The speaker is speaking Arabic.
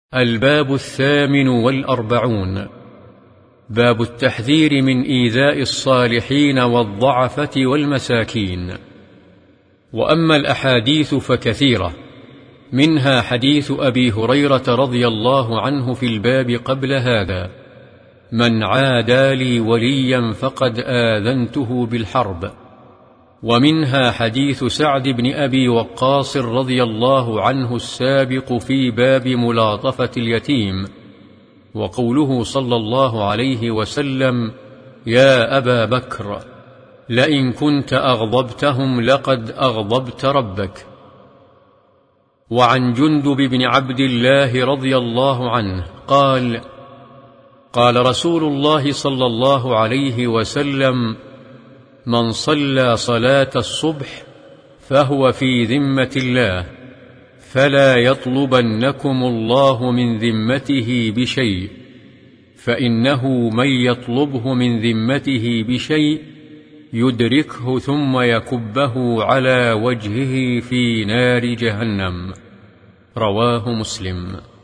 الباب 48. باب التحذير من إيذاء الصالحين والضعفة والمساكين. وأما الأحاديث فكثيرة، منها حديث أبي هريرة رضي الله عنه في الباب قبل هذا: من عادى لي وليا فقد آذنته بالحرب. ومنها حديث سعد بن أبي وقاص رضي الله عنه السابق في باب ملاطفة اليتيم، وقوله صلى الله عليه وسلم: يا أبا بكر، لئن كنت أغضبتهم لقد أغضبت ربك. وعن جندب بن عبد الله رضي الله عنه قال: قال رسول الله صلى الله عليه وسلم: من صلى صلاة الصبح فهو في ذمة الله، فلا يطلبنكم الله من ذمته بشيء، فإنه من يطلبه من ذمته بشيء يدركه ثم يكبه على وجهه في نار جهنم. رواه مسلم.